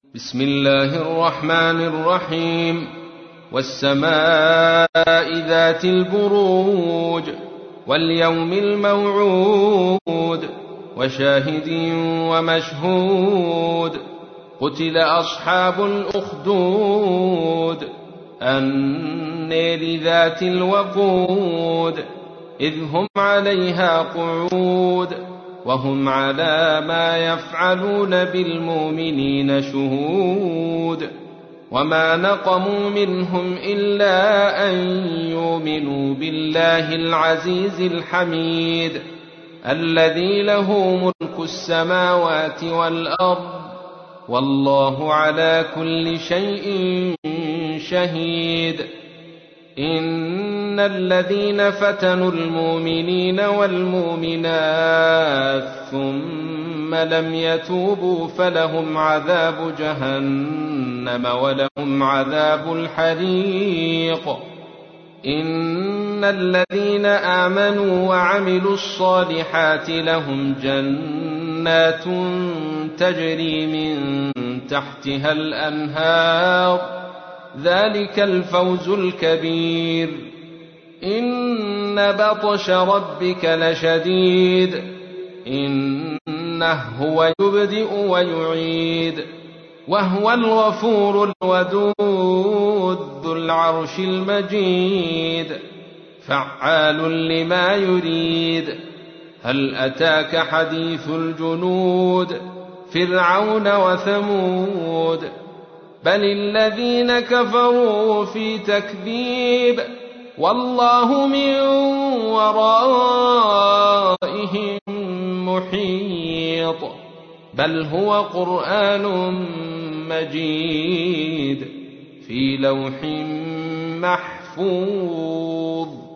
بسم الله الرحمن الرحيم. والسماء ذات البروج واليوم الموعود وشاهد ومشهود. قتل أصحاب الأخدود النار ذات الوقود إذ هم عليها قعود وهم على ما يفعلون بالمؤمنين شهود. وما نقموا منهم إلا أن يؤمنوا بالله العزيز الحميد الذي له ملك السماوات والأرض والله على كل شيء شهيد. إن الذين فتنوا المؤمنين والمؤمنات ثم لم يتوبوا فلهم عذاب جهنم ولهم عذاب الحريق. إن الذين آمنوا وعملوا الصالحات لهم جنات تجري من تحتها الأنهار ذلك الفوز الكبير. إن بطش ربك لشديد إنه هو يبدئ ويعيد وهو الغفور الودود ذو العرش المجيد فعال لما يريد. هل أتاك حديث الجنود فرعون وثمود بل الذين كفروا في تكذيب والله من ورائهم محيط. بل هو قرآن مجيد في لوح محفوظ.